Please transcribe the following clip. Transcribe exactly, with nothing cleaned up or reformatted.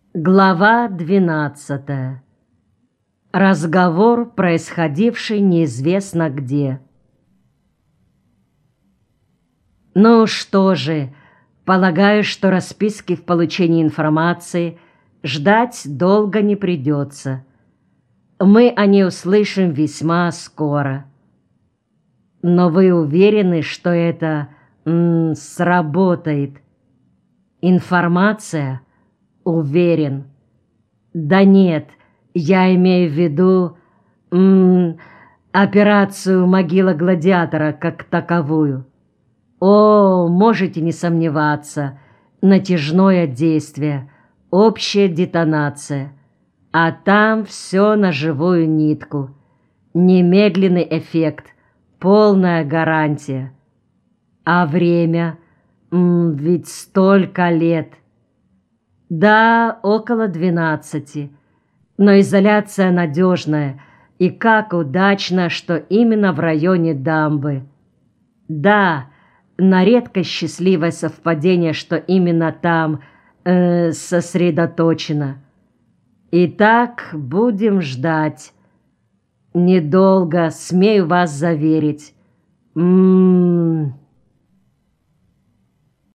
Глава двенадцатая. Разговор, происходивший неизвестно где. Ну что же, полагаю, что расписки в получении информации ждать долго не придется. Мы о ней услышим весьма скоро. Но вы уверены, что это м, сработает? Информация? Уверен. Да нет, я имею в виду м, операцию «Могила гладиатора» как таковую. О, можете не сомневаться, натяжное действие, общая детонация. А там все на живую нитку. Немедленный эффект, полная гарантия. А время? М, ведь столько лет. Да, около двенадцати. Но изоляция надежная, и как удачно, что именно в районе дамбы. Да, на редкость счастливое совпадение, что именно там э, сосредоточено. Итак, будем ждать. Недолго, смею вас заверить. М-м-м.